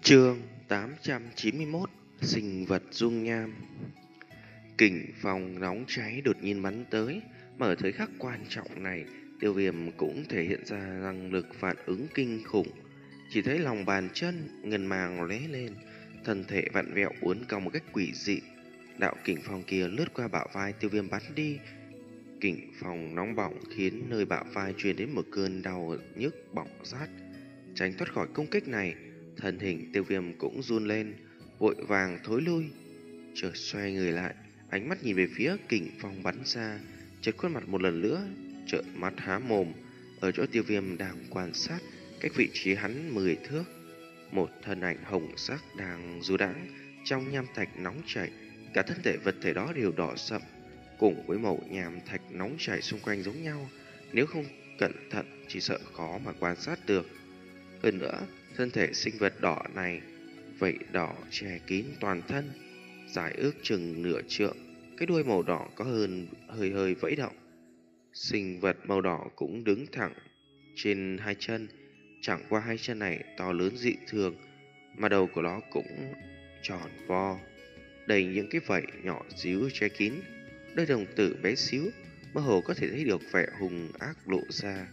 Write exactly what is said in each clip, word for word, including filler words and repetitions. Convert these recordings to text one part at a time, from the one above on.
Chương tám trăm chín mươi mốt. Sinh vật dung nham. Kình phong nóng cháy đột nhiên bắn tới, mà ở thời khắc quan trọng này, Tiêu Viêm cũng thể hiện ra năng lực phản ứng kinh khủng. Chỉ thấy lòng bàn chân ngân màng lóe lên, thân thể vặn vẹo uốn cong một cách quỷ dị. Đạo kình phong kia lướt qua bả vai Tiêu Viêm bắn đi. Kình phong nóng bỏng khiến nơi bả vai truyền đến một cơn đau nhức bỏng rát. Tránh thoát khỏi công kích này, thân hình Tiêu Viêm cũng run lên, vội vàng thối lui. Chợt xoay người lại, ánh mắt nhìn về phía kình phong bắn ra, chợt khuôn mặt một lần nữa trợn mắt há mồm. Ở chỗ Tiêu Viêm đang quan sát, cách vị trí hắn mười thước, một thân ảnh hồng sắc đang du đãng trong nham thạch nóng chảy. Cả thân thể vật thể đó đều đỏ sậm, cùng với màu nham thạch nóng chảy xung quanh giống nhau. Nếu không cẩn thận chỉ sợ khó mà quan sát được. Hơn nữa, thân thể sinh vật đỏ này vảy đỏ che kín toàn thân, dài ước chừng nửa trượng, cái đuôi màu đỏ có hơn hơi hơi vẫy động. Sinh vật màu đỏ cũng đứng thẳng trên hai chân, chẳng qua hai chân này to lớn dị thường, mà đầu của nó cũng tròn vo, đầy những cái vảy nhỏ xíu che kín. Đôi đồng tử bé xíu, mơ hồ có thể thấy được vẻ hung ác lộ ra.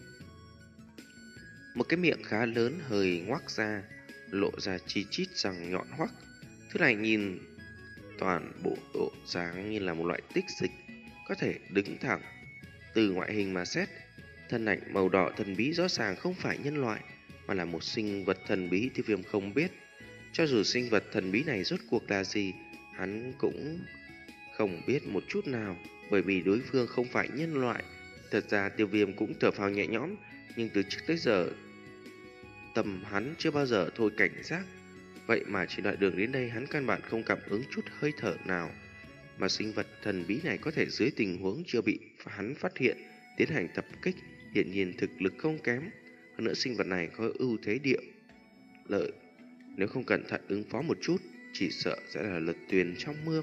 Một cái miệng khá lớn hơi ngoác ra, lộ ra chi chít răng nhọn hoắt. Thứ này nhìn toàn bộ độ dáng như là một loại tích dịch, có thể đứng thẳng. Từ ngoại hình mà xét, thân ảnh màu đỏ thần bí rõ ràng không phải nhân loại, mà là một sinh vật thần bí Tiêu Viêm không biết. Cho dù sinh vật thần bí này rốt cuộc là gì, hắn cũng không biết một chút nào, bởi vì đối phương không phải nhân loại. Thật ra Tiêu Viêm cũng thở phào nhẹ nhõm, nhưng từ trước tới giờ tầm hắn chưa bao giờ thôi cảnh giác. Vậy mà chỉ đoạn đường đến đây hắn căn bản không cảm ứng chút hơi thở nào, mà sinh vật thần bí này có thể dưới tình huống chưa bị hắn phát hiện tiến hành tập kích, hiện nhiên thực lực không kém. Hơn nữa sinh vật này có ưu thế địa lợi, nếu không cẩn thận ứng phó một chút, chỉ sợ sẽ là lật thuyền trong mương.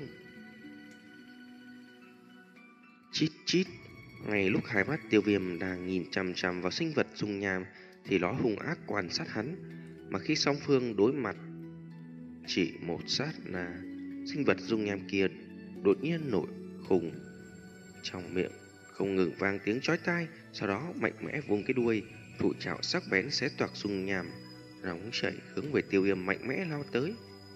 Chít chít. Ngay lúc hai mắt Tiêu Viêm đang nhìn chằm chằm vào sinh vật dung nham, thì nó hung ác quan sát hắn. Mà khi song phương đối mặt chỉ một sát na, sinh vật dung nham kia đột nhiên nổi khùng, trong miệng không ngừng vang tiếng chói tai, sau đó mạnh mẽ vung cái đuôi, thủ trảo sắc bén xé toạc dung nham nóng chảy hướng về Tiêu Viêm mạnh mẽ lao tới.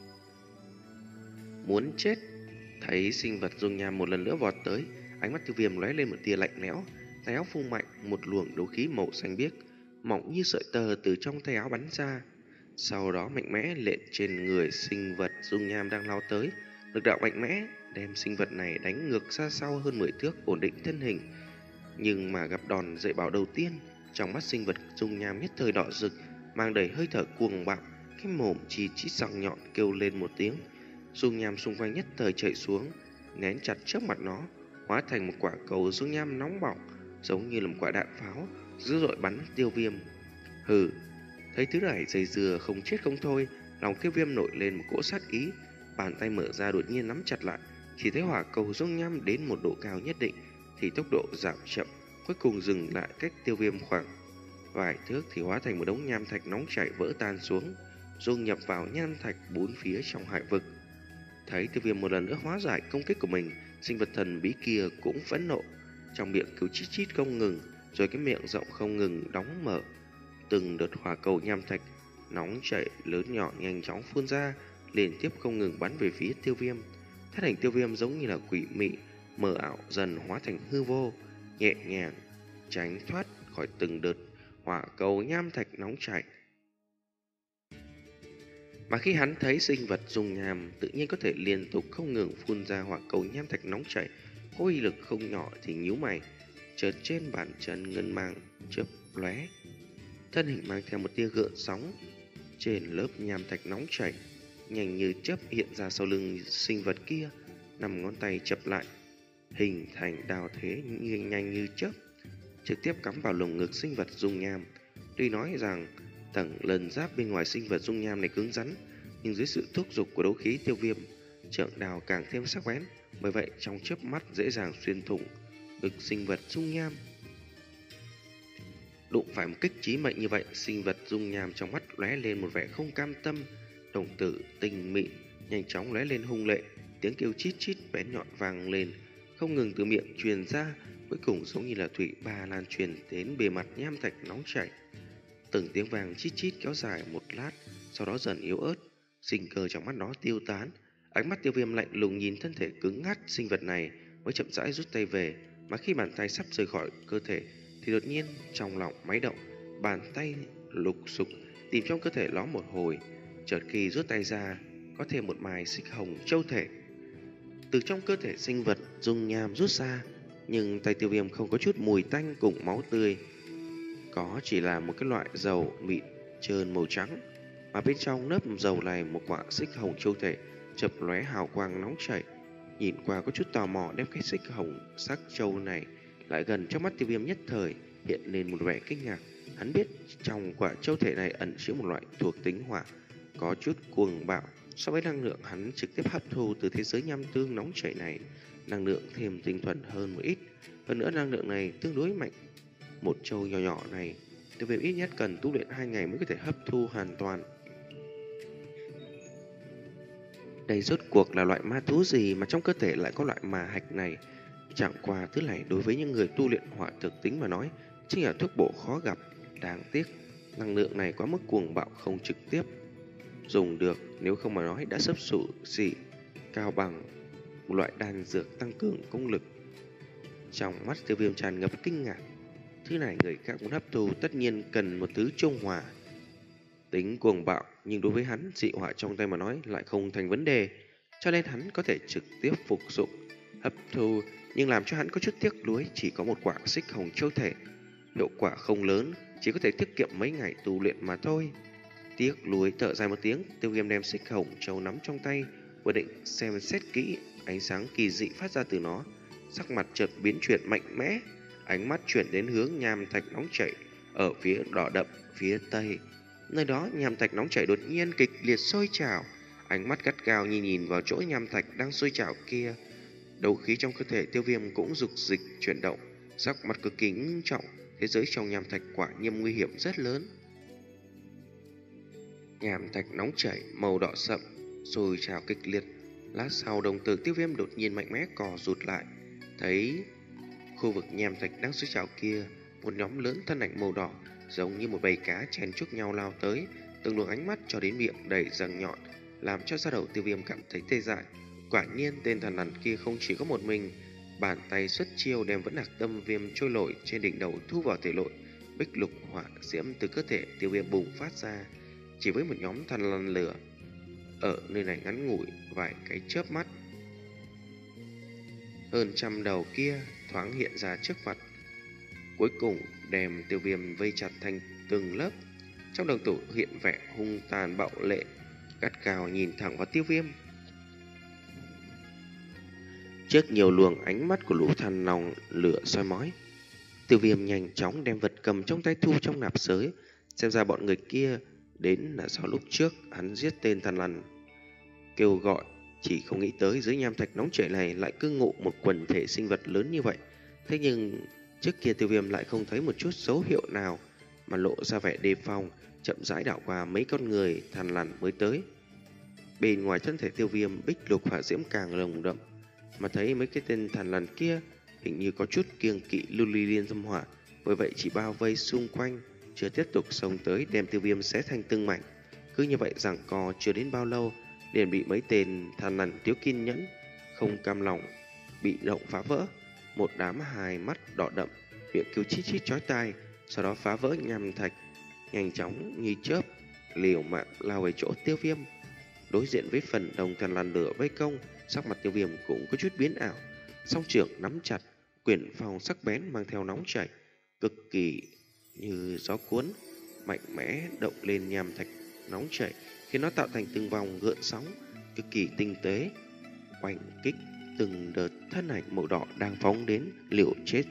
Muốn chết. Thấy sinh vật dung nham một lần nữa vọt tới, ánh mắt Tiêu Viêm lóe lên một tia lạnh lẽo, tay áo vung mạnh, một luồng đấu khí màu xanh biếc mỏng như sợi tơ từ trong tay áo bắn ra, sau đó mạnh mẽ lện trên người sinh vật dung nham đang lao tới. Lực đạo mạnh mẽ đem sinh vật này đánh ngược xa sau hơn mười thước, ổn định thân hình. Nhưng mà gặp đòn dạy bảo đầu tiên, trong mắt sinh vật dung nham nhất thời đỏ rực, mang đầy hơi thở cuồng bạo, cái mồm chi chít răng nhọn kêu lên một tiếng. Dung nham xung quanh nhất thời chạy xuống, nén chặt trước mặt nó, hóa thành một quả cầu dung nham nóng bỏng, giống như là một quả đạn pháo, dữ dội bắn Tiêu Viêm. Hừ. Thấy thứ này dây dưa không chết không thôi, lòng Tiêu Viêm nổi lên một cỗ sát ý, bàn tay mở ra đột nhiên nắm chặt lại. Chỉ thấy hỏa cầu dung nham đến một độ cao nhất định thì tốc độ giảm chậm, cuối cùng dừng lại cách Tiêu Viêm khoảng vài thước thì hóa thành một đống nham thạch nóng chảy vỡ tan xuống, dung nhập vào nham thạch bốn phía trong hải vực. Thấy Tiêu Viêm một lần nữa hóa giải công kích của mình, sinh vật thần bí kia cũng phẫn nộ, trong miệng cứ chít chít không ngừng, rồi cái miệng rộng không ngừng đóng mở. Từng đợt hỏa cầu nham thạch nóng chảy lớn nhỏ nhanh chóng phun ra, liên tiếp không ngừng bắn về phía Tiêu Viêm. Thân hình Tiêu Viêm giống như là quỷ mị, mờ ảo dần hóa thành hư vô, nhẹ nhàng tránh thoát khỏi từng đợt hỏa cầu nham thạch nóng chảy. Mà khi hắn thấy sinh vật dung nham tự nhiên có thể liên tục không ngừng phun ra hỏa cầu nham thạch nóng chảy, có uy lực không nhỏ, thì nhíu mày. Chợt trên bàn chân ngân mang chớp lóe, thân hình mang theo một tia gợn sóng trên lớp nham thạch nóng chảy, nhanh như chớp hiện ra sau lưng sinh vật kia, năm ngón tay chập lại, hình thành đao thế như nhanh như chớp, trực tiếp cắm vào lồng ngực sinh vật dung nham. Tuy nói rằng tầng lần giáp bên ngoài sinh vật dung nham này cứng rắn, nhưng dưới sự thúc giục của đấu khí Tiêu Viêm, trượng đao càng thêm sắc bén, bởi vậy trong chớp mắt dễ dàng xuyên thủng ngực sinh vật dung nham. Đụng phải một kích chí mệnh như vậy, sinh vật dung nham trong mắt lóe lên một vẻ không cam tâm, đồng tử tinh mịn nhanh chóng lóe lên hung lệ, tiếng kêu chít chít bén nhọn vang lên, không ngừng từ miệng truyền ra, cuối cùng giống như là thủy ba lan truyền đến bề mặt nham thạch nóng chảy. Từng tiếng vàng chít chít kéo dài một lát, sau đó dần yếu ớt, sinh cơ trong mắt nó tiêu tán. Ánh mắt Tiêu Viêm lạnh lùng nhìn thân thể cứng ngắc sinh vật này, mới chậm rãi rút tay về, mà khi bàn tay sắp rời khỏi cơ thể thì đột nhiên trong lòng máy động, bàn tay lục sục tìm trong cơ thể nó một hồi, chợt khi rút tay ra, có thêm một mài xích hồng châu thể từ trong cơ thể sinh vật dung nham rút ra, nhưng tay Tiêu Viêm không có chút mùi tanh cùng máu tươi, có chỉ là một cái loại dầu mịn trơn màu trắng, mà bên trong lớp dầu này một quả xích hồng châu thể chập lóe hào quang nóng chảy. Nhìn qua có chút tò mò, đem cái xích hồng sắc châu này lại gần trong mắt Tiêu Viêm, nhất thời hiện lên một vẻ kinh ngạc. Hắn biết trong quả châu thể này ẩn chứa một loại thuộc tính hỏa, có chút cuồng bạo so với năng lượng hắn trực tiếp hấp thu từ thế giới nham tương nóng chảy này. Năng lượng thêm tinh thuần hơn một ít, hơn nữa năng lượng này tương đối mạnh. Một châu nhỏ nhỏ này Tiêu Viêm ít nhất cần tu luyện hai ngày mới có thể hấp thu hoàn toàn. Đây rốt cuộc là loại ma thú gì mà trong cơ thể lại có loại ma hạch này? Chẳng qua thứ này đối với những người tu luyện hỏa thực tính mà nói chính là thuốc bổ khó gặp. Đáng tiếc năng lượng này quá mức cuồng bạo, không trực tiếp dùng được, nếu không mà nói đã xấp xủ xỉ cao bằng một loại đan dược tăng cường công lực. Trong mắt Tiêu Viêm tràn ngập kinh ngạc. Thứ này người khác muốn hấp thu tất nhiên cần một thứ trung hòa, tính cuồng bạo, nhưng đối với hắn dị hỏa trong tay mà nói lại không thành vấn đề, cho nên hắn có thể trực tiếp phục dụng hấp thu. Nhưng làm cho hắn có chút tiếc nuối, chỉ có một quả xích hồng châu thể, hiệu quả không lớn, chỉ có thể tiết kiệm mấy ngày tu luyện mà thôi. Tiếc nuối thở dài một tiếng, Tiêu Viêm đem xích hồng châu nắm trong tay, vừa định xem xét kỹ, ánh sáng kỳ dị phát ra từ nó, sắc mặt chợt biến chuyển mạnh mẽ, ánh mắt chuyển đến hướng nham thạch nóng chảy ở phía đỏ đậm phía tây. Nơi đó nham thạch nóng chảy đột nhiên kịch liệt sôi trào, ánh mắt gắt gao nhìn nhìn vào chỗ nham thạch đang sôi trào kia. Đấu khí trong cơ thể Tiêu Viêm cũng dục dịch chuyển động, sắc mặt cực kỳ nghiêm trọng. Thế giới trong nham thạch quả nhiên nguy hiểm rất lớn. Nham thạch nóng chảy màu đỏ sậm sôi trào kịch liệt. Lát sau đồng tử Tiêu Viêm đột nhiên mạnh mẽ cò rụt lại, thấy khu vực nham thạch đang sôi trào kia, một nhóm lớn thân ảnh màu đỏ giống như một bầy cá chen chúc nhau lao tới, từng luồng ánh mắt cho đến miệng đầy răng nhọn, làm cho da đầu Tiêu Viêm cảm thấy tê dại. Quả nhiên tên thần lằn kia không chỉ có một mình, bàn tay xuất chiêu đem vẫn lạc tâm viêm trôi nổi trên đỉnh đầu thu vào thể nội. Bích lục hỏa diễm từ cơ thể Tiêu Viêm bùng phát ra, chỉ với một nhóm thần lằn lửa ở nơi này ngắn ngủi vài cái chớp mắt, hơn trăm đầu kia thoáng hiện ra trước mặt, cuối cùng đem Tiêu Viêm vây chặt thành từng lớp. Trong đồng tử hiện vẻ hung tàn bạo lệ, gắt gao nhìn thẳng vào Tiêu Viêm. Trước nhiều luồng ánh mắt của lũ thần lòng lửa soi mói, Tiêu Viêm nhanh chóng đem vật cầm trong tay thu trong nạp giới. Xem ra bọn người kia đến là do lúc trước hắn giết tên thần lằn kêu gọi, chỉ không nghĩ tới dưới nham thạch nóng chảy này lại cư ngụ một quần thể sinh vật lớn như vậy. Thế nhưng trước kia Tiêu Viêm lại không thấy một chút dấu hiệu nào, mà lộ ra vẻ đề phòng, chậm rãi đảo qua mấy con người thần lằn mới tới. Bên ngoài thân thể Tiêu Viêm bích lục hỏa diễm càng lồng đậm, mà thấy mấy cái tên thần lằn kia hình như có chút kiêng kỵ lưu ly liên tâm hỏa, bởi vậy chỉ bao vây xung quanh, chưa tiếp tục xông tới đem Tiêu Viêm xé thành từng mảnh. Cứ như vậy giằng co chưa đến bao lâu, liền bị mấy tên thần lằn thiếu kiên nhẫn không cam lòng bị động phá vỡ. Một đám hài mắt đỏ đậm, miệng kêu chít chít chói tai, sau đó phá vỡ nham thạch, nhanh chóng như chớp liều mạng lao về chỗ Tiêu Viêm. Đối diện với phần đồng thần lằn lửa vây công, sắc mặt Tiêu Viêm cũng có chút biến ảo, song trưởng nắm chặt, quyển phòng sắc bén mang theo nóng chảy, cực kỳ như gió cuốn, mạnh mẽ động lên nham thạch nóng chảy, khiến nó tạo thành từng vòng gợn sóng cực kỳ tinh tế, oanh kích từng đợt thân ảnh màu đỏ đang phóng đến liều chết.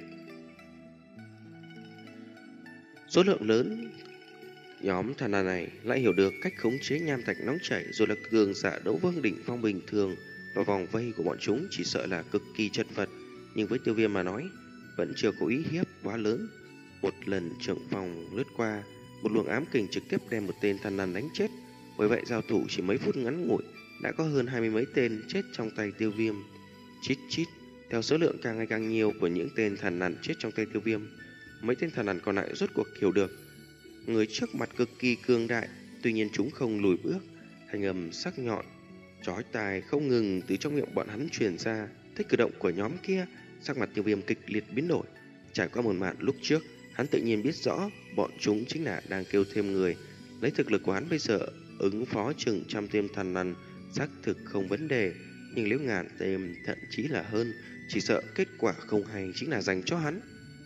Số lượng lớn nhóm thần lằn này lại hiểu được cách khống chế nham thạch nóng chảy, rồi là cường giả đấu vương đỉnh phong bình thường, và vòng vây của bọn chúng chỉ sợ là cực kỳ chật vật, nhưng với Tiêu Viêm mà nói vẫn chưa có ý hiếp quá lớn. Một lần trưởng phòng lướt qua, một luồng ám kình trực tiếp đem một tên thần lằn đánh chết. Bởi vậy giao thủ chỉ mấy phút ngắn ngủi đã có hơn hai mươi mấy tên chết trong tay Tiêu Viêm. Chít chít, theo số lượng càng ngày càng nhiều của những tên thần lằn chết trong tay Tiêu Viêm, mấy tên thần lằn còn lại rốt cuộc hiểu được người trước mặt cực kỳ cường đại, tuy nhiên chúng không lùi bước. Thanh âm sắc nhọn chói tai không ngừng từ trong miệng bọn hắn truyền ra. Thấy cử động của nhóm kia, sắc mặt Tiêu Viêm kịch liệt biến đổi. Trải qua một màn lúc trước, hắn tự nhiên biết rõ bọn chúng chính là đang kêu thêm người. Lấy thực lực của hắn bây giờ ứng phó chừng trăm tên thần lằn xác thực không vấn đề, nhưng nếu ngàn tên thậm chí là hơn, chỉ sợ kết quả không hay chính là dành cho hắn.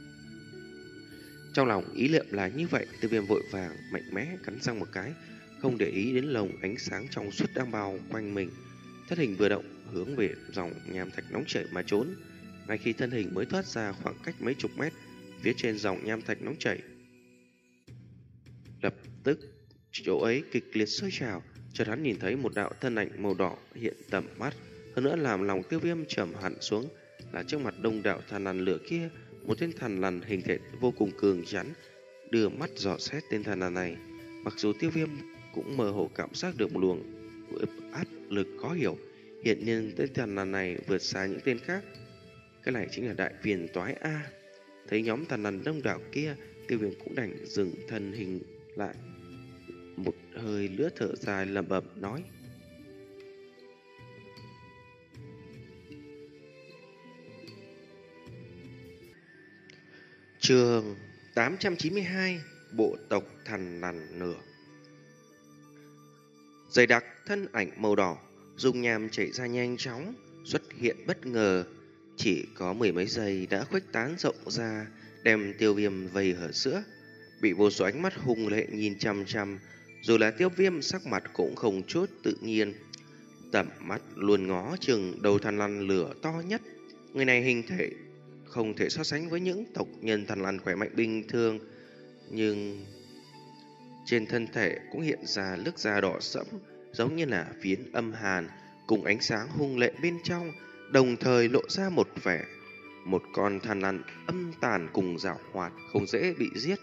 Trong lòng ý niệm là như vậy, Tiêu Viêm vội vàng mạnh mẽ cắn răng một cái, không để ý đến lồng ánh sáng trong suốt đang bao quanh mình. Thân hình vừa động hướng về dòng nham thạch nóng chảy mà trốn. Ngay khi thân hình mới thoát ra khoảng cách mấy chục mét, phía trên dòng nham thạch nóng chảy lập tức chỗ ấy kịch liệt sôi trào. Chợt hắn nhìn thấy một đạo thân ảnh màu đỏ hiện tầm mắt, hơn nữa làm lòng Tiêu Viêm trầm hẳn xuống. Là trước mặt đông đạo thần lằn lửa kia, một tên thần lằn hình thể vô cùng cường tráng đưa mắt dò xét tên thần lằn này. Mặc dù Tiêu Viêm cũng mơ hồ cảm giác được một luồng áp lực khó hiểu, hiện nhiên tên thần lằn này vượt xa những tên khác. Cái này chính là đại phiền toái a. Thấy nhóm thần lằn đông đảo kia, Tiêu Viêm cũng đành dừng thân hình lại, một hơi lướt thở dài lẩm bẩm nói: Chương tám trăm chín mươi hai, bộ tộc thần lằn nửa. Dày đặc thân ảnh màu đỏ dung nham chảy ra nhanh chóng, xuất hiện bất ngờ, chỉ có mười mấy giây đã khuếch tán rộng ra, đem Tiêu Viêm vây ở giữa. Bị vô số ánh mắt hung lệ nhìn chăm chăm, dù là Tiêu Viêm sắc mặt cũng không chút tự nhiên, tầm mắt luôn ngó chừng đầu thần lằn lửa to nhất. Người này hình thể không thể so sánh với những tộc nhân thần lằn khỏe mạnh bình thường, nhưng trên thân thể cũng hiện ra lớp da đỏ sẫm, giống như là phiến âm hàn, cùng ánh sáng hung lệ bên trong, đồng thời lộ ra một vẻ một con thần lằn âm tàn cùng giảo hoạt, không dễ bị giết.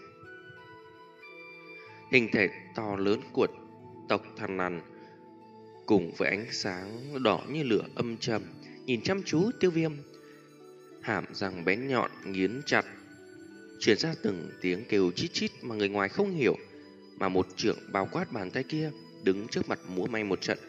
Hình thể to lớn của tộc thần lằn cùng với ánh sáng đỏ như lửa âm trầm nhìn chăm chú Tiêu Viêm, hàm răng bén nhọn nghiến chặt, truyền ra từng tiếng kêu chít chít mà người ngoài không hiểu, mà một trưởng bao quát bàn tay kia đứng trước mặt múa may một trận.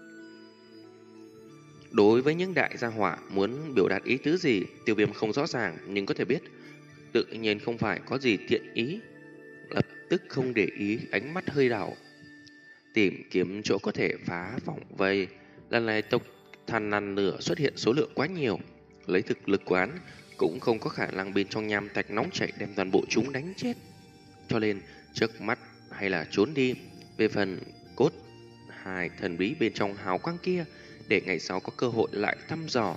Đối với những đại gia hỏa muốn biểu đạt ý tứ gì, Tiêu Viêm không rõ ràng, nhưng có thể biết tự nhiên không phải có gì thiện ý. Lập tức không để ý, ánh mắt hơi đảo, tìm kiếm chỗ có thể phá vòng vây. Lần này tộc thần lằn lửa xuất hiện số lượng quá nhiều, lấy thực lực quán cũng không có khả năng bên trong nham thạch nóng chảy đem toàn bộ chúng đánh chết, cho nên trước mắt hay là trốn đi. Về phần cốt hai thần bí bên trong hào quang kia, để ngày sau có cơ hội lại thăm dò.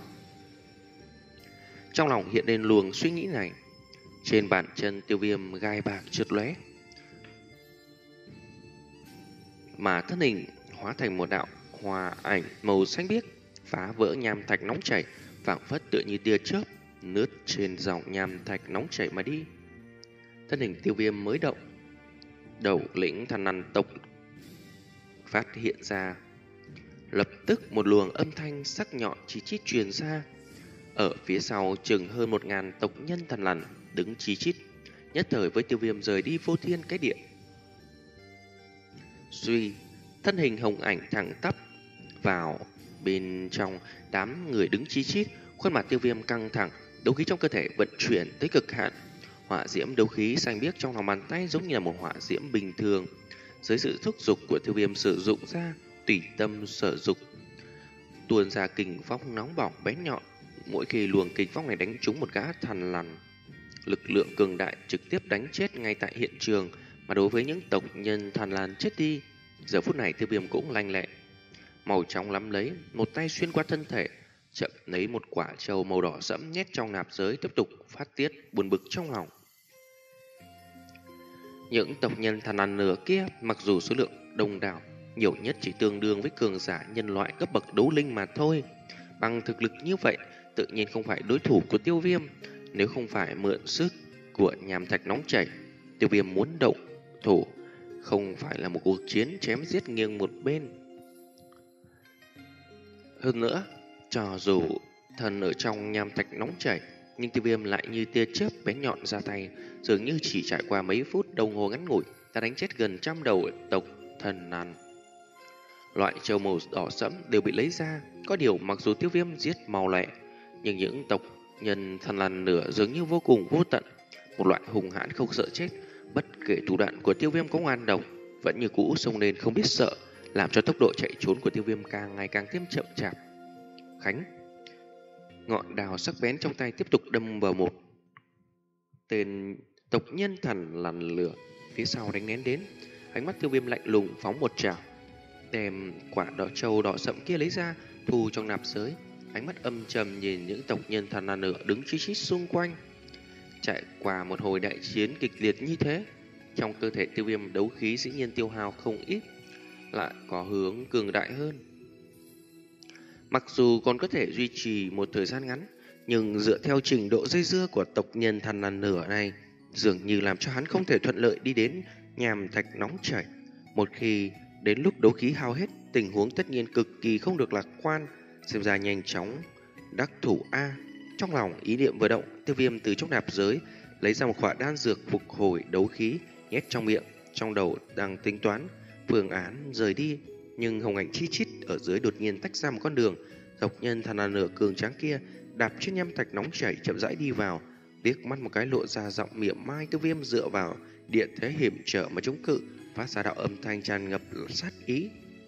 Trong lòng hiện lên luồng suy nghĩ này, trên bàn chân Tiêu Viêm gai bạc trượt lóe, mà thân hình hóa thành một đạo hòa ảnh màu xanh biếc, phá vỡ nham thạch nóng chảy, phảng phất tựa như tia chớp lướt trên dòng nham thạch nóng chảy mà đi. Thân hình Tiêu Viêm mới động, đầu lĩnh thần lằn tộc phát hiện ra, lập tức một luồng âm thanh sắc nhọn chí chít truyền ra. Ở phía sau chừng hơn một ngàn tộc nhân thần lằn đứng chí chít, nhất thời với Tiêu Viêm rời đi vô thiên cái địa. Duy thân hình hồng ảnh thẳng tắp vào bên trong đám người đứng chí chít, khuôn mặt Tiêu Viêm căng thẳng, đấu khí trong cơ thể vận chuyển tới cực hạn. Hỏa diễm đấu khí xanh biếc trong lòng bàn tay giống như là một hỏa diễm bình thường, dưới sự thúc giục của Tiêu Viêm sử dụng ra, tùy tâm sở dục, tuôn ra kình phong nóng bỏng bén nhọn. Mỗi khi luồng kình phong này đánh trúng một gã thần lằn, lực lượng cường đại trực tiếp đánh chết ngay tại hiện trường. Mà đối với những tộc nhân thần lằn chết đi, giờ phút này Tiêu Viêm cũng lanh lẹ, màu trong lắm lấy, một tay xuyên qua thân thể, chậm lấy một quả trâu màu đỏ sẫm nhét trong nạp giới, tiếp tục phát tiết buồn bực trong lòng. Những tộc nhân thần lằn nửa kia mặc dù số lượng đông đảo, nhiều nhất chỉ tương đương với cường giả nhân loại cấp bậc đấu linh mà thôi. Bằng thực lực như vậy, tự nhiên không phải đối thủ của Tiêu Viêm. Nếu không phải mượn sức của nham thạch nóng chảy. Tiêu Viêm muốn động thủ, không phải là một cuộc chiến chém giết nghiêng một bên. Hơn nữa, cho dù thần ở trong nham thạch nóng chảy, nhưng Tiêu Viêm lại như tia chớp bén nhọn ra tay, dường như chỉ trải qua mấy phút đồng hồ ngắn ngủi đã đánh chết gần trăm đầu tộc thần nàn. Loại châu màu đỏ sẫm đều bị lấy ra, có điều mặc dù Tiêu Viêm giết mau lẹ, nhưng những tộc nhân thần lằn nửa dường như vô cùng vô tận, một loại hung hãn không sợ chết. Bất kể thủ đoạn của Tiêu Viêm có ngoan độc, vẫn như cũ xông lên không biết sợ, làm cho tốc độ chạy trốn của Tiêu Viêm càng ngày càng thêm chậm chạp. Khánh, ngọn đào sắc bén trong tay tiếp tục đâm vào một tên tộc nhân thần lằn lửa phía sau đánh nén đến. Ánh mắt Tiêu Viêm lạnh lùng phóng một trảo, đem quả đỏ trâu đỏ sậm kia lấy ra, thu trong nạp giới. Ánh mắt âm trầm nhìn những tộc nhân thần lằn lửa đứng chi chít xung quanh. Trải qua một hồi đại chiến kịch liệt như thế, trong cơ thể Tiêu Viêm đấu khí dĩ nhiên tiêu hao không ít, lại có hướng cường đại hơn. Mặc dù còn có thể duy trì một thời gian ngắn, nhưng dựa theo trình độ dây dưa của tộc nhân thần lằn nửa này, dường như làm cho hắn không thể thuận lợi đi đến nham thạch nóng chảy. Một khi đến lúc đấu khí hao hết, tình huống tất nhiên cực kỳ không được lạc quan, xem ra nhanh chóng đắc thủ A. Trong lòng ý niệm vừa động, Tiêu Viêm từ trong nạp giới lấy ra một khỏa đan dược phục hồi đấu khí, nhét trong miệng, trong đầu đang tính toán phương án rời đi. Nhưng hồng ảnh chi chít ở dưới đột nhiên tách ra một con đường. Tộc nhân thần lằn nửa cường tráng kia đạp trên nham thạch nóng chảy chậm rãi đi vào, liếc mắt một cái lộ ra giọng mỉa mai. Tiêu Viêm dựa vào địa thế hiểm trở mà chống cự, phát ra đạo âm thanh tràn ngập sát ý.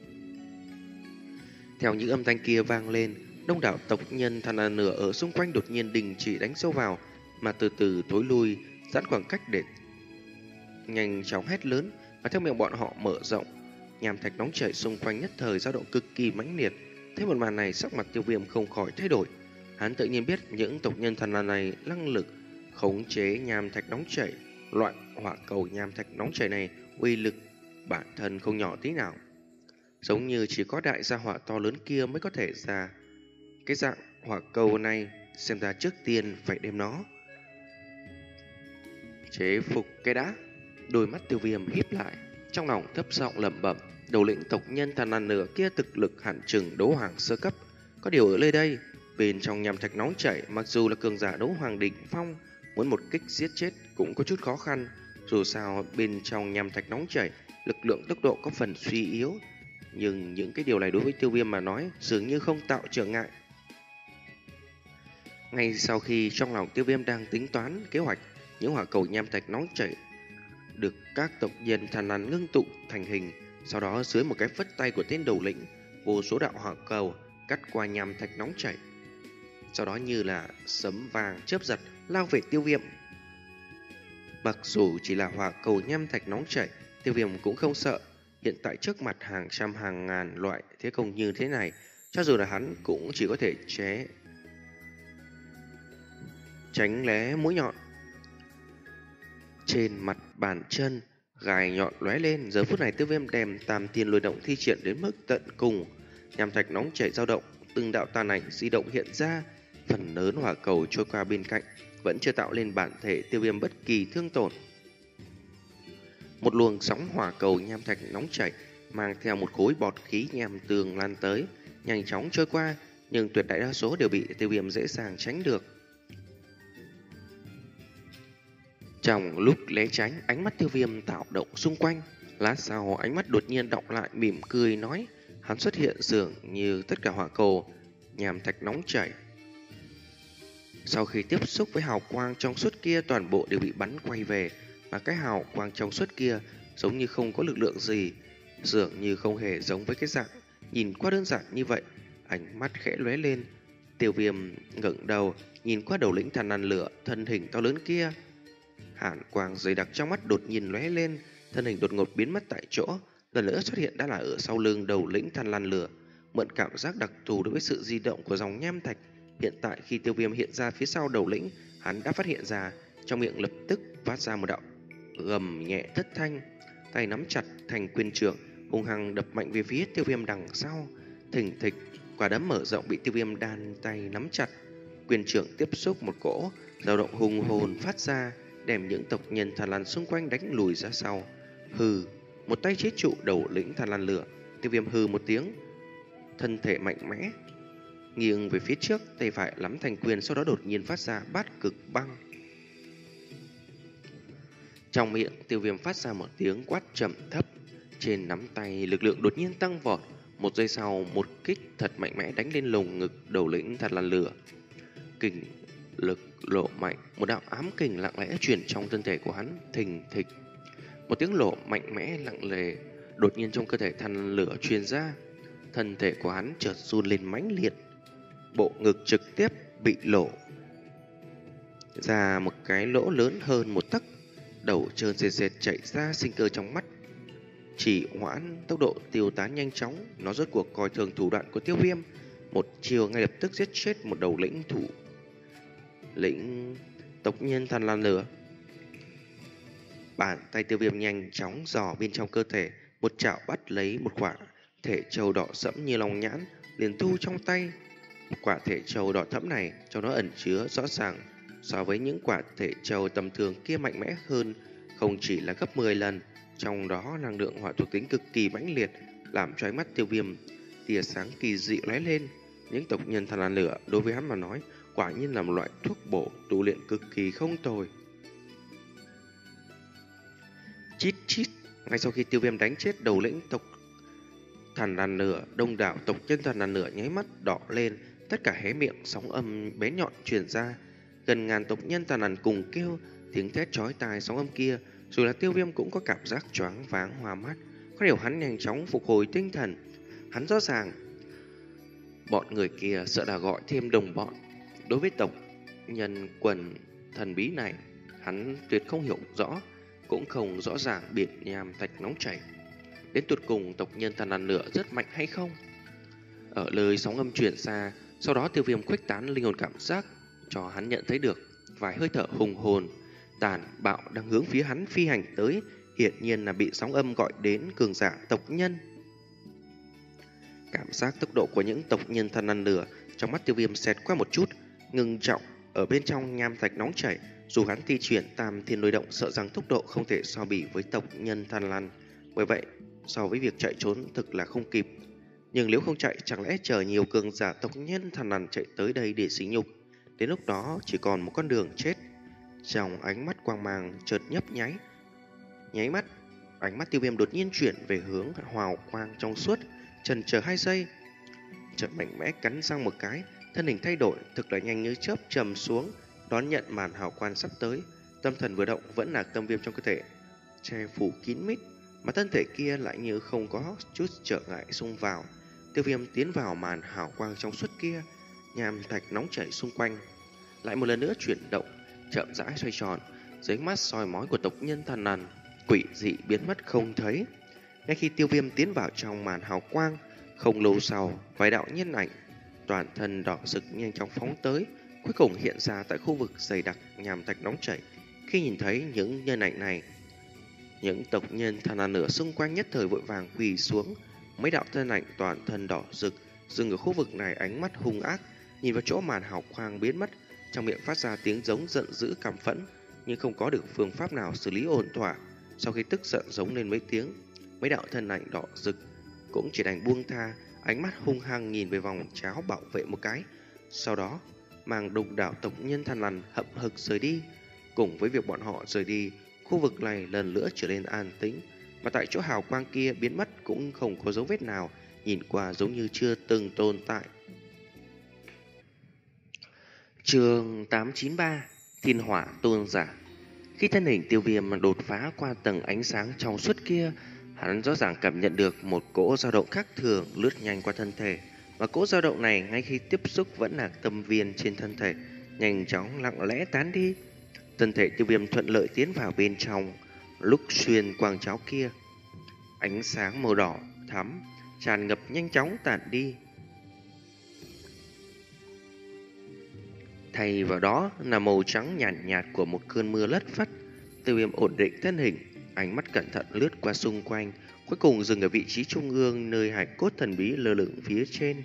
Theo những âm thanh kia vang lên, đông đảo tộc nhân thần lằn nửa ở xung quanh đột nhiên đình chỉ đánh sâu vào, mà từ từ thối lui, giãn khoảng cách để nhanh chóng hét lớn, và theo miệng bọn họ mở rộng. Nham thạch nóng chảy xung quanh nhất thời dao động cực kỳ mãnh liệt. Thấy một màn này, sắc mặt Tiêu Viêm không khỏi thay đổi. Hắn tự nhiên biết những tộc nhân thần lằn này năng lực khống chế nham thạch nóng chảy. Loại hỏa cầu nham thạch nóng chảy này uy lực bản thân không nhỏ tí nào, giống như chỉ có đại gia hỏa to lớn kia mới có thể ra cái dạng hỏa cầu này. Xem ra trước tiên phải đem nó chế phục cái đã. Đôi mắt Tiêu Viêm híp lại, trong lòng thấp giọng lẩm bẩm. Đầu lĩnh tộc nhân thần lằn nửa kia thực lực hẳn chừng đấu hoàng sơ cấp, có điều ở nơi đây bên trong nham thạch nóng chảy, mặc dù là cường giả đấu hoàng đỉnh phong, muốn một kích giết chết cũng có chút khó khăn. Dù sao bên trong nham thạch nóng chảy, lực lượng tốc độ có phần suy yếu, nhưng những cái điều này đối với Tiêu Viêm mà nói dường như không tạo trở ngại. Ngay sau khi trong lòng Tiêu Viêm đang tính toán kế hoạch, những hỏa cầu nham thạch nóng chảy được các tộc nhân thần lằn ngưng tụ thành hình. Sau đó dưới một cái phất tay của tên đầu lĩnh, vô số đạo hỏa cầu cắt qua nham thạch nóng chảy, sau đó như là sấm vàng chớp giật lao về Tiêu Viêm. Mặc dù chỉ là hỏa cầu nham thạch nóng chảy, Tiêu Viêm cũng không sợ. Hiện tại trước mặt hàng trăm hàng ngàn loại thế công như thế này, cho dù là hắn cũng chỉ có thể chế tránh né mũi nhọn. Trên mặt bàn chân, gai nhọn lóe lên. Giờ phút này Tiêu Viêm đem tam tiên lôi động thi triển đến mức tận cùng. Nham thạch nóng chảy dao động, từng đạo tàn ảnh di động hiện ra. Phần lớn hỏa cầu trôi qua bên cạnh, vẫn chưa tạo lên bản thể Tiêu Viêm bất kỳ thương tổn. Một luồng sóng hỏa cầu nham thạch nóng chảy mang theo một khối bọt khí nham tường lan tới, nhanh chóng trôi qua, nhưng tuyệt đại đa số đều bị Tiêu Viêm dễ dàng tránh được. Trong lúc né tránh, ánh mắt Tiêu Viêm tạo động xung quanh. Lát sau, ánh mắt đột nhiên đọng lại, mỉm cười nói. Hắn xuất hiện dường như tất cả hỏa cầu nham thạch nóng chảy, sau khi tiếp xúc với hào quang trong suốt kia, toàn bộ đều bị bắn quay về. Mà cái hào quang trong suốt kia giống như không có lực lượng gì, dường như không hề giống với cái dạng nhìn qua đơn giản như vậy. Ánh mắt khẽ lóe lên, Tiêu Viêm ngẩng đầu nhìn qua đầu lĩnh thần lằn lửa, thân hình to lớn kia. Hàn quang dày đặc trong mắt đột nhiên lóe lên, thân hình đột ngột biến mất tại chỗ, lần nữa xuất hiện đã là ở sau lưng đầu lĩnh thần lằn lửa. Mượn cảm giác đặc thù đối với sự di động của dòng nham thạch, hiện tại khi Tiêu Viêm hiện ra phía sau đầu lĩnh, hắn đã phát hiện ra, trong miệng lập tức phát ra một đạo gầm nhẹ thất thanh, tay nắm chặt thành quyền trưởng, hung hăng đập mạnh về phía Tiêu Viêm đằng sau. Thình thịch, quả đấm mở rộng bị Tiêu Viêm đan tay nắm chặt, quyền trưởng tiếp xúc một cỗ dao động hùng hồn phát ra, đem những tộc nhân Than Lan xung quanh đánh lùi ra sau. Hừ, một tay chế trụ đầu lĩnh Than Lan lửa. Tiêu Viêm hừ một tiếng, thân thể mạnh mẽ nghiêng về phía trước, tay phải nắm thành quyền, sau đó đột nhiên phát ra bát cực băng. Trong miệng Tiêu Viêm phát ra một tiếng quát trầm thấp, trên nắm tay lực lượng đột nhiên tăng vọt. Một giây sau, một kích thật mạnh mẽ đánh lên lồng ngực đầu lĩnh Than Lan lửa. Kình lực lộ mạnh, một đạo ám kình lặng lẽ chuyển trong thân thể của hắn, thình thịch. Một tiếng lộ mạnh mẽ lặng lề đột nhiên trong cơ thể Than Lan lửa truyền ra. Thân thể của hắn chợt run lên mãnh liệt, bộ ngực trực tiếp bị lộ ra một cái lỗ lớn hơn một tấc, đầu trơn sệt sệt chảy ra sinh cơ trong mắt. Chỉ hoãn tốc độ tiêu tán nhanh chóng, nó rốt cuộc coi thường thủ đoạn của Tiêu Viêm, một chiều ngay lập tức giết chết một đầu lĩnh thủ lĩnh tộc nhân Than Lan lửa. Bàn tay Tiêu Viêm nhanh chóng dò bên trong cơ thể, một chảo bắt lấy một quả thể trâu đỏ sẫm như lòng nhãn, liền thu trong tay. Một quả thể trâu đỏ thẫm này trong nó ẩn chứa rõ ràng so với những quả thể trâu tầm thường kia mạnh mẽ hơn không chỉ là gấp mười lần. Trong đó năng lượng hỏa thuộc tính cực kỳ mãnh liệt, làm cho ánh mắt Tiêu Viêm tia sáng kỳ dị lóe lên. Những tộc nhân Than Lan lửa đối với hắn mà nói quả nhiên là một loại thuốc bổ tu luyện cực kỳ không tồi. Chít chít, ngay sau khi Tiêu Viêm đánh chết đầu lĩnh tộc Than Lan lửa, đông đảo tộc nhân Than Lan lửa nháy mắt đỏ lên, tất cả hé miệng, sóng âm bé nhọn truyền ra. Gần ngàn tộc nhân Than Lan cùng kêu, tiếng thét chói tai sóng âm kia. Dù là Tiêu Viêm cũng có cảm giác choáng váng hoa mắt, có điều hắn nhanh chóng phục hồi tinh thần. Hắn rõ ràng bọn người kia sợ là gọi thêm đồng bọn. Đối với tộc nhân quần thần bí này, hắn tuyệt không hiểu rõ, cũng không rõ ràng biển nham thạch nóng chảy đến tuột cùng tộc nhân Than Lan lửa rất mạnh hay không. Ở lời sóng âm truyền xa, sau đó Tiêu Viêm khuếch tán linh hồn cảm giác cho hắn nhận thấy được vài hơi thở hùng hồn tàn bạo đang hướng phía hắn phi hành tới, hiển nhiên là bị sóng âm gọi đến cường giả tộc nhân. Cảm giác tốc độ của những tộc nhân Than Lan lửa, trong mắt Tiêu Viêm xẹt qua một chút ngưng trọng. Ở bên trong nham thạch nóng chảy, dù hắn thi chuyển tam thiên lôi động, sợ rằng tốc độ không thể so bì với tộc nhân Than Lan. Bởi vậy, so với việc chạy trốn thực là không kịp. Nhưng nếu không chạy, chẳng lẽ chờ nhiều cường giả tộc nhân Than Lan chạy tới đây để xỉ nhục? Đến lúc đó chỉ còn một con đường chết. Trong ánh mắt quang mang chợt nhấp nháy, nháy mắt, ánh mắt Tiêu Viêm đột nhiên chuyển về hướng hào quang trong suốt, chần chờ hai giây, chợt mạnh mẽ cắn răng một cái, thân hình thay đổi, thực là nhanh như chớp trầm xuống, đón nhận màn hào quang sắp tới. Tâm thần vừa động, vẫn là tâm viêm trong cơ thể che phủ kín mít, mà thân thể kia lại như không có chút trở ngại xung vào. Tiêu Viêm tiến vào màn hào quang trong suốt kia, nham thạch nóng chảy xung quanh lại một lần nữa chuyển động, chậm rãi xoay tròn, dưới mắt soi mói của tộc nhân Than Lan quỷ dị biến mất không thấy. Ngay khi Tiêu Viêm tiến vào trong màn hào quang, không lâu sau, vài đạo nhân ảnh toàn thân đỏ rực nhanh chóng phóng tới, cuối cùng hiện ra tại khu vực dày đặc nham thạch nóng chảy. Khi nhìn thấy những nhân ảnh này, những tộc nhân Than Lan lửa xung quanh nhất thời vội vàng quỳ xuống. Mấy đạo thân ảnh toàn thân đỏ rực dừng ở khu vực này, ánh mắt hung ác nhìn vào chỗ màn hào quang biến mất, trong miệng phát ra tiếng giống giận dữ căm phẫn, nhưng không có được phương pháp nào xử lý ổn thỏa. Sau khi tức giận giống lên mấy tiếng, mấy đạo thân ảnh đỏ rực cũng chỉ đành buông tha, ánh mắt hung hăng nhìn về vòng cháo bảo vệ một cái, sau đó mang đông đảo tộc nhân Than Lan hậm hực rời đi. Cùng với việc bọn họ rời đi, khu vực này lần nữa trở nên an tĩnh, mà tại chỗ hào quang kia biến mất cũng không có dấu vết nào, nhìn qua giống như chưa từng tồn tại. Chương tám chín ba Thiên Hỏa Tôn Giả. Khi thân hình Tiêu Viêm đột phá qua tầng ánh sáng trong suốt kia, hắn rõ ràng cảm nhận được một cỗ dao động khác thường lướt nhanh qua thân thể, và cỗ dao động này ngay khi tiếp xúc vẫn là tâm viên trên thân thể, nhanh chóng lặng lẽ tán đi. Thân thể Tiêu Viêm thuận lợi tiến vào bên trong, lúc xuyên quang cháo kia, ánh sáng màu đỏ thắm tràn ngập nhanh chóng tản đi. Thay vào đó là màu trắng nhàn nhạt, nhạt của một cơn mưa lất phất. Tiêu Viêm ổn định thân hình, ánh mắt cẩn thận lướt qua xung quanh, cuối cùng dừng ở vị trí trung ương nơi hải cốt thần bí lơ lửng phía trên.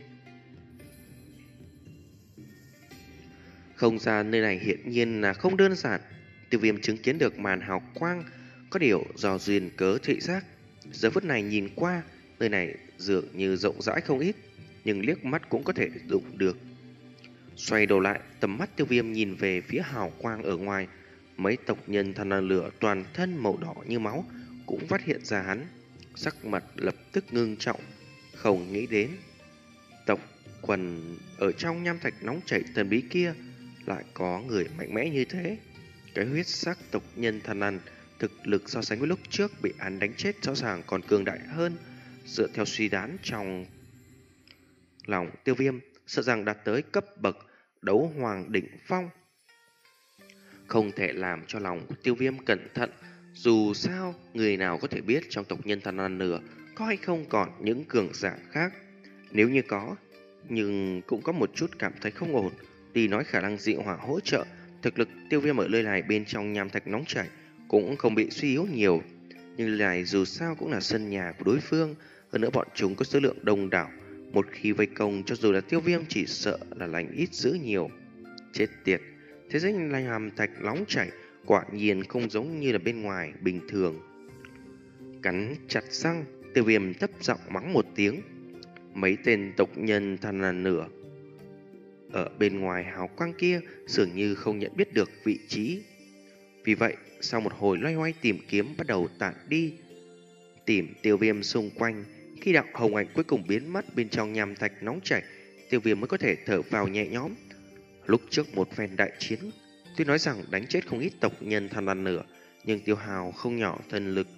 Không gian nơi này hiển nhiên là không đơn giản. Tiêu Viêm chứng kiến được màn hào quang, có điều do duyên cớ thị giác. Giờ phút này nhìn qua, nơi này dường như rộng rãi không ít, nhưng liếc mắt cũng có thể đụng được. Xoay đầu lại, tầm mắt Tiêu Viêm nhìn về phía hào quang ở ngoài. Mấy tộc nhân thần là lửa toàn thân màu đỏ như máu cũng phát hiện ra hắn. Sắc mặt lập tức ngưng trọng, không nghĩ đến tộc quần ở trong nham thạch nóng chảy thần bí kia lại có người mạnh mẽ như thế. Cái huyết sắc tộc nhân thần ăn thực lực so sánh với lúc trước bị hắn đánh chết rõ ràng còn cường đại hơn. Dựa theo suy đoán trong lòng Tiêu Viêm, sợ rằng đạt tới cấp bậc đấu hoàng đỉnh phong. Không thể làm cho lòng của Tiêu Viêm cẩn thận. Dù sao, người nào có thể biết trong tộc nhân thần ăn nửa có hay không còn những cường giả khác. Nếu như có, nhưng cũng có một chút cảm thấy không ổn. Tuy nói khả năng dị hỏa hỗ trợ, thực lực Tiêu Viêm ở nơi này bên trong nham thạch nóng chảy cũng không bị suy yếu nhiều. Nhưng nơi này dù sao cũng là sân nhà của đối phương, hơn nữa bọn chúng có số lượng đông đảo. Một khi vây công, cho dù là Tiêu Viêm chỉ sợ là lành ít dữ nhiều. Chết tiệt, thế giới nham thạch nóng chảy quả nhiên không giống như là bên ngoài bình thường. Cắn chặt răng, Tiêu Viêm thấp giọng mắng một tiếng. Mấy tên tộc nhân thần là nửa ở bên ngoài hào quang kia dường như không nhận biết được vị trí. Vì vậy, sau một hồi loay hoay tìm kiếm bắt đầu tản đi. Tìm Tiêu Viêm xung quanh, khi đạo hồng ảnh cuối cùng biến mất bên trong nham thạch nóng chảy, Tiêu Viêm mới có thể thở vào nhẹ nhõm. Lúc trước một phen đại chiến, tuy nói rằng đánh chết không ít tộc nhân thần ăn nửa, nhưng tiêu hào không nhỏ thần lực.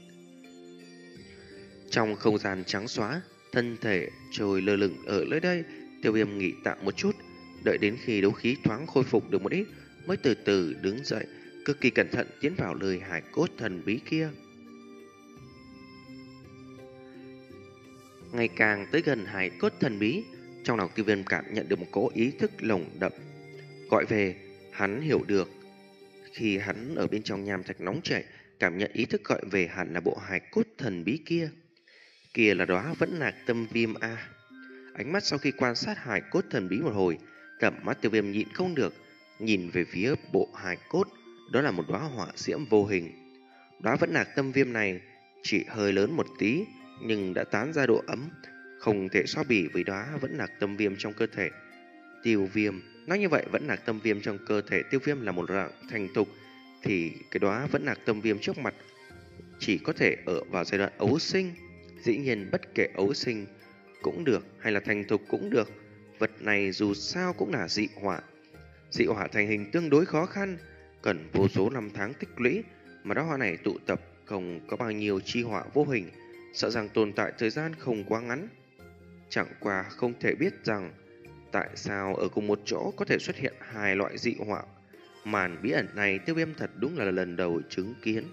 Trong không gian trắng xóa, thân thể trôi lơ lửng ở nơi đây. Tiêu Viêm nghỉ tạm một chút, đợi đến khi đấu khí thoáng khôi phục được một ít, mới từ từ đứng dậy, cực kỳ cẩn thận tiến vào lời hải cốt thần bí kia. Ngày càng tới gần hải cốt thần bí, trong lòng Tiêu Viêm cảm nhận được một cỗ ý thức lồng đậm. Gọi về, hắn hiểu được, khi hắn ở bên trong nham thạch nóng chảy, cảm nhận ý thức gọi về hẳn là bộ hài cốt thần bí kia. Kia là đóa vẫn lạc tâm viêm a. Ánh mắt sau khi quan sát hài cốt thần bí một hồi, tầm mắt Tiêu Viêm nhịn không được, nhìn về phía bộ hài cốt, đó là một đóa hỏa diễm vô hình. Đóa vẫn lạc tâm viêm này chỉ hơi lớn một tí, nhưng đã tán ra độ ấm, không thể so bì với đóa vẫn lạc tâm viêm trong cơ thể Tiêu Viêm. Nói như vậy, vẫn lạc tâm viêm trong cơ thể Tiêu Viêm là một dạng thành thục, thì cái đóa vẫn lạc tâm viêm trước mặt chỉ có thể ở vào giai đoạn ấu sinh. Dĩ nhiên bất kể ấu sinh cũng được hay là thành thục cũng được, vật này dù sao cũng là dị hỏa. Dị hỏa thành hình tương đối khó khăn, cần vô số năm tháng tích lũy, mà đóa hoa này tụ tập không có bao nhiêu chi hỏa vô hình, sợ rằng tồn tại thời gian không quá ngắn. Chẳng qua không thể biết rằng tại sao ở cùng một chỗ có thể xuất hiện hai loại dị hỏa. Màn bí ẩn này Tiêu Viêm thật đúng là lần đầu chứng kiến.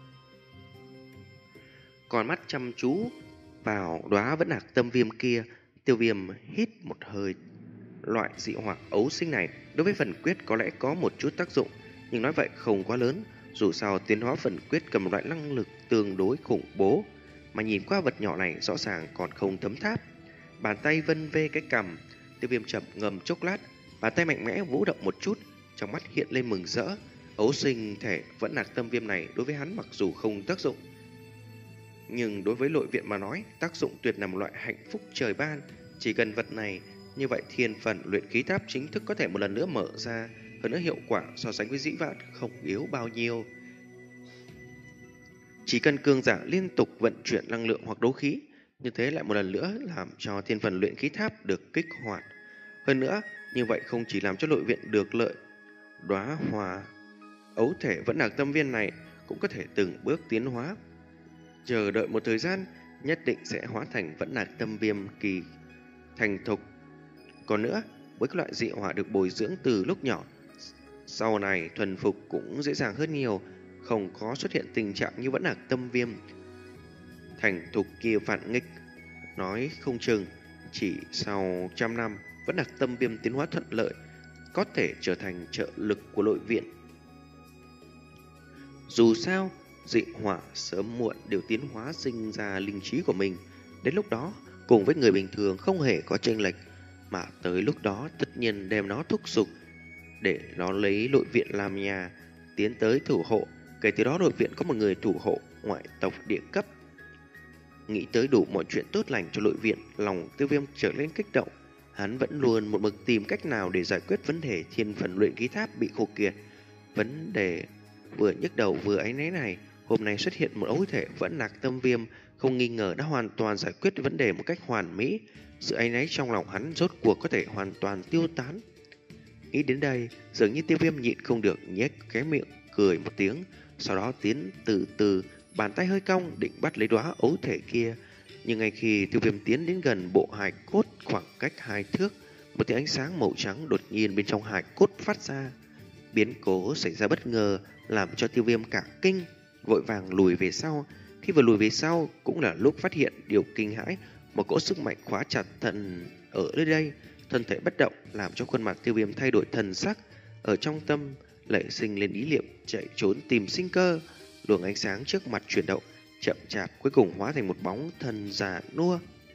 Còn mắt chăm chú vào đóa vẫn lạc tâm viêm kia, Tiêu Viêm hít một hơi. Loại dị hỏa ấu sinh này đối với phần quyết có lẽ có một chút tác dụng, nhưng nói vậy không quá lớn. Dù sao tiến hóa phần quyết cầm một loại năng lực tương đối khủng bố, mà nhìn qua vật nhỏ này rõ ràng còn không thấm tháp. Bàn tay vân vê cái cằm, Tiêu Viêm chậm ngầm chốc lát, bàn tay mạnh mẽ vũ động một chút, trong mắt hiện lên mừng rỡ. Ấu sinh thể vẫn lạc tâm viêm này đối với hắn mặc dù không tác dụng, nhưng đối với nội viện mà nói, tác dụng tuyệt là một loại hạnh phúc trời ban. Chỉ cần vật này, như vậy thiên phần luyện khí tháp chính thức có thể một lần nữa mở ra, hơn nữa hiệu quả so sánh với dĩ vãng không yếu bao nhiêu. Chỉ cần cường giả liên tục vận chuyển năng lượng hoặc đấu khí, như thế lại một lần nữa làm cho thiên phần luyện khí tháp được kích hoạt. Hơn nữa, như vậy không chỉ làm cho nội viện được lợi, đóa hoa ấu thể vẫn lạc tâm viên này cũng có thể từng bước tiến hóa. Chờ đợi một thời gian, nhất định sẽ hóa thành vẫn lạc tâm viêm kỳ thành thục. Còn nữa, với các loại dị hỏa được bồi dưỡng từ lúc nhỏ, sau này thuần phục cũng dễ dàng hơn nhiều, không có xuất hiện tình trạng như vẫn lạc tâm viêm thành thục kia phản nghịch. Nói không chừng, chỉ sau trăm năm, vẫn lạc tâm viêm tiến hóa thuận lợi, có thể trở thành trợ lực của nội viện. Dù sao, dị hỏa sớm muộn đều tiến hóa sinh ra linh trí của mình. Đến lúc đó, cùng với người bình thường không hề có chênh lệch, mà tới lúc đó tất nhiên đem nó thúc giục để nó lấy nội viện làm nhà. tiến tới thủ hộ. Kể từ đó nội viện có một người thủ hộ ngoại tộc địa cấp. Nghĩ tới đủ mọi chuyện tốt lành cho nội viện, lòng Tiêu Viêm trở lên kích động. Hắn vẫn luôn một mực tìm cách nào để giải quyết vấn đề thiên phần luyện khí tháp bị khô kiệt. Vấn đề vừa nhức đầu vừa áy náy này, hôm nay xuất hiện một ấu thể Vẫn Lạc Tâm Viêm, không nghi ngờ đã hoàn toàn giải quyết vấn đề một cách hoàn mỹ. Sự áy náy trong lòng hắn rốt cuộc có thể hoàn toàn tiêu tán. Nghĩ đến đây, dường như Tiêu Viêm nhịn không được nhếch cái miệng cười một tiếng, sau đó tiến từ từ, bàn tay hơi cong định bắt lấy đóa ấu thể kia. Nhưng ngay khi Tiêu Viêm tiến đến gần bộ hài cốt khoảng cách hai thước, một tia ánh sáng màu trắng đột nhiên bên trong hài cốt phát ra. Biến cố xảy ra bất ngờ làm cho Tiêu Viêm cả kinh, vội vàng lùi về sau. Khi vừa lùi về sau cũng là lúc phát hiện điều kinh hãi, một cỗ sức mạnh khóa chặt thần ở nơi đây. Thân thể bất động làm cho khuôn mặt Tiêu Viêm thay đổi thần sắc, ở trong tâm lại sinh lên ý niệm chạy trốn tìm sinh cơ. Luồng ánh sáng trước mặt chuyển động chậm chạp, cuối cùng hóa thành một bóng thân già nua.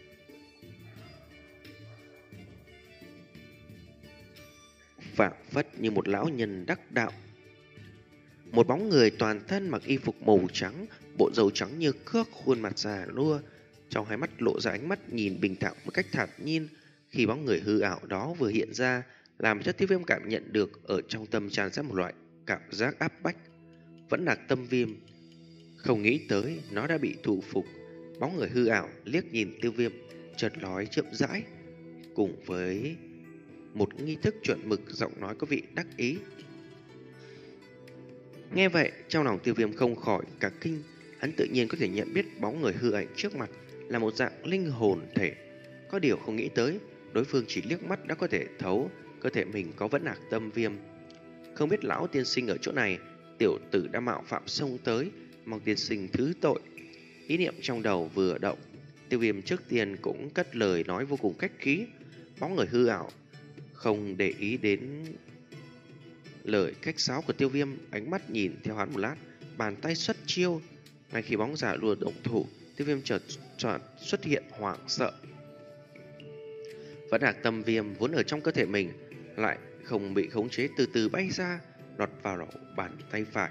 Phảng phất như một lão nhân đắc đạo. Một bóng người toàn thân mặc y phục màu trắng, bộ râu trắng như cước, khuôn mặt già nua, trong hai mắt lộ ra ánh mắt nhìn bình thản một cách thản nhiên. Khi bóng người hư ảo đó vừa hiện ra, làm cho Tiêu Viêm cảm nhận được ở trong tâm tràn ra một loại cảm giác áp bách. Vẫn là Tâm Viêm. Không nghĩ tới nó đã bị thủ phục. Bóng người hư ảo liếc nhìn Tiêu Viêm, chợt nói chậm rãi, cùng với một nghi thức chuẩn mực, giọng nói có vị đắc ý. Nghe vậy, trong lòng Tiêu Viêm không khỏi cả kinh. Hắn tự nhiên có thể nhận biết bóng người hư ảnh trước mặt là một dạng linh hồn thể. Có điều không nghĩ tới, đối phương chỉ liếc mắt đã có thể thấu cơ thể mình có Vẫn Lạc Tâm Viêm. Không biết lão tiên sinh ở chỗ này, tiểu tử đã mạo phạm xông tới, mong tiên sinh thứ tội. Ý niệm trong đầu vừa động, Tiêu Viêm trước tiên cũng cất lời nói vô cùng khách khí. Bóng người hư ảo không để ý đến lời khách sáo của Tiêu Viêm, ánh mắt nhìn theo hắn một lát, bàn tay xuất chiêu. Ngay khi bóng giả lùa động thủ, Tiêu Viêm chợt chợt xuất hiện hoảng sợ. Vẫn Lạc Tâm Viêm vốn ở trong cơ thể mình lại không bị khống chế, từ từ bay ra, lọt vào bàn tay phải.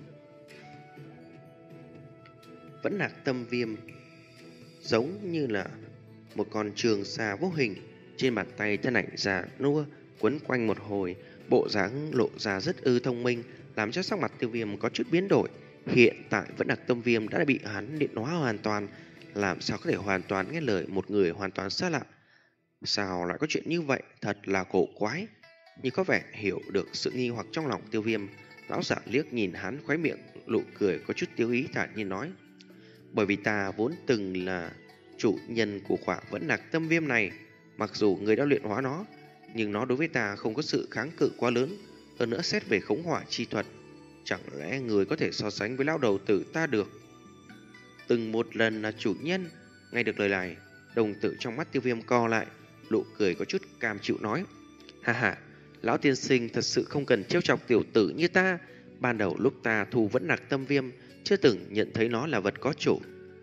Vẫn Lạc Tâm Viêm giống như là một con trường xà vô hình, trên bàn tay thân ảnh già nua quấn quanh một hồi, bộ dáng lộ ra rất ư thông minh, làm cho sắc mặt Tiêu Viêm có chút biến đổi. Hiện tại Vẫn Lạc Tâm Viêm đã bị hắn điện hóa hoàn toàn, làm sao có thể hoàn toàn nghe lời một người hoàn toàn xa lạ. Sao lại có chuyện như vậy, thật là cổ quái. Như có vẻ hiểu được sự nghi hoặc trong lòng Tiêu Viêm, lão giả liếc nhìn hắn, khóe miệng nụ cười có chút tiêu ý, thản nhiên nói: bởi vì ta vốn từng là chủ nhân của khỏa Vẫn Lạc Tâm Viêm này. Mặc dù người đã luyện hóa nó, nhưng nó đối với ta không có sự kháng cự quá lớn. Hơn nữa xét về khống hỏa chi thuật, chẳng lẽ người có thể so sánh với lão đầu tử ta được? Từng một lần là chủ nhân. Nghe được lời này, đồng tử trong mắt Tiêu Viêm co lại, nụ cười có chút cam chịu nói: ha ha, lão tiên sinh thật sự không cần trêu chọc tiểu tử như ta. Ban đầu lúc ta thu Vẫn Lạc Tâm Viêm, chưa từng nhận thấy nó là vật có chủ.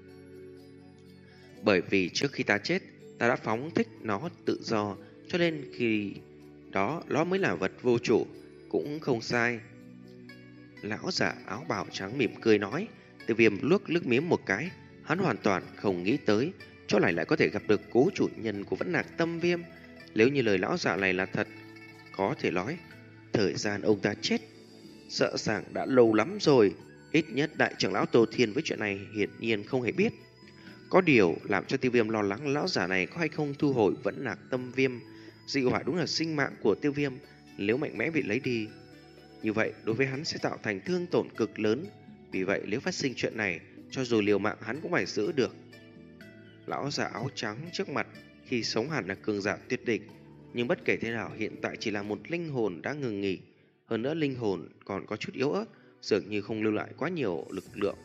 Bởi vì trước khi ta chết, ta đã phóng thích nó tự do, cho nên khi đó nó mới là vật vô chủ. Cũng không sai. Lão giả áo bào trắng mỉm cười nói. Tiêu Viêm luốc nước miếng một cái, hắn hoàn toàn không nghĩ tới chỗ này lại có thể gặp được cố chủ nhân của Vẫn Lạc Tâm Viêm. Nếu như lời lão giả này là thật, có thể nói thời gian ông ta chết sợ rằng đã lâu lắm rồi. Ít nhất đại trưởng lão Tô Thiên với chuyện này hiển nhiên không hề biết. Có điều làm cho Tiêu Viêm lo lắng lão giả này có hay không thu hồi Vẫn Lạc Tâm Viêm. Dị hỏa đúng là sinh mạng của Tiêu Viêm, nếu mạnh mẽ bị lấy đi, như vậy đối với hắn sẽ tạo thành thương tổn cực lớn. Vì vậy nếu phát sinh chuyện này, cho dù liều mạng hắn cũng phải giữ được. Lão giả áo trắng trước mặt khi sống hẳn là cường giả tuyệt đỉnh, nhưng bất kể thế nào hiện tại chỉ là một linh hồn đã ngừng nghỉ. Hơn nữa linh hồn còn có chút yếu ớt, dường như không lưu lại quá nhiều lực lượng.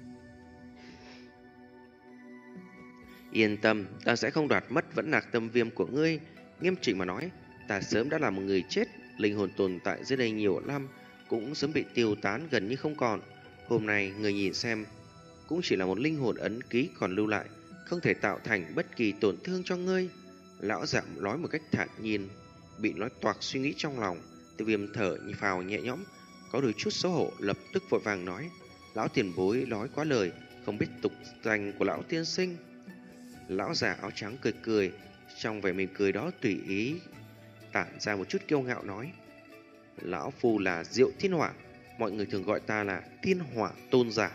Yên tâm, ta sẽ không đoạt mất Vẫn Lạc Tâm Viêm của ngươi. Nghiêm chỉnh mà nói, ta sớm đã là một người chết. Linh hồn tồn tại dưới đây nhiều năm, cũng sớm bị tiêu tán gần như không còn. Hôm nay người nhìn xem, cũng chỉ là một linh hồn ấn ký còn lưu lại, không thể tạo thành bất kỳ tổn thương cho ngươi. Lão giả nói một cách thản nhiên. Bị nói toạc suy nghĩ trong lòng, Tiêu Viêm thở phào nhẹ nhõm, có đôi chút xấu hổ, lập tức vội vàng nói: Lão tiền bối nói quá lời, không biết tục danh của lão tiên sinh. Lão già áo trắng cười cười, trong vẻ mỉm cười đó tùy ý tản ra một chút kiêu ngạo nói: Lão phu là Diệu Thiên Hỏa, mọi người thường gọi ta là Thiên Hỏa Tôn giả.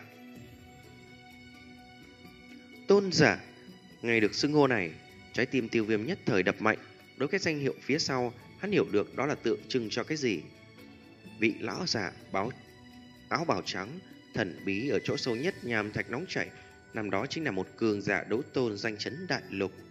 Tôn giả. Nghe được xưng hô này, trái tim Tiêu Viêm nhất thời đập mạnh. Đối với cái danh hiệu phía sau, hắn hiểu được đó là tượng trưng cho cái gì. Vị lão già báo áo bào trắng thần bí ở chỗ sâu nhất nham thạch nóng chảy, năm đó chính là một cường giả đấu tôn danh chấn đại lục.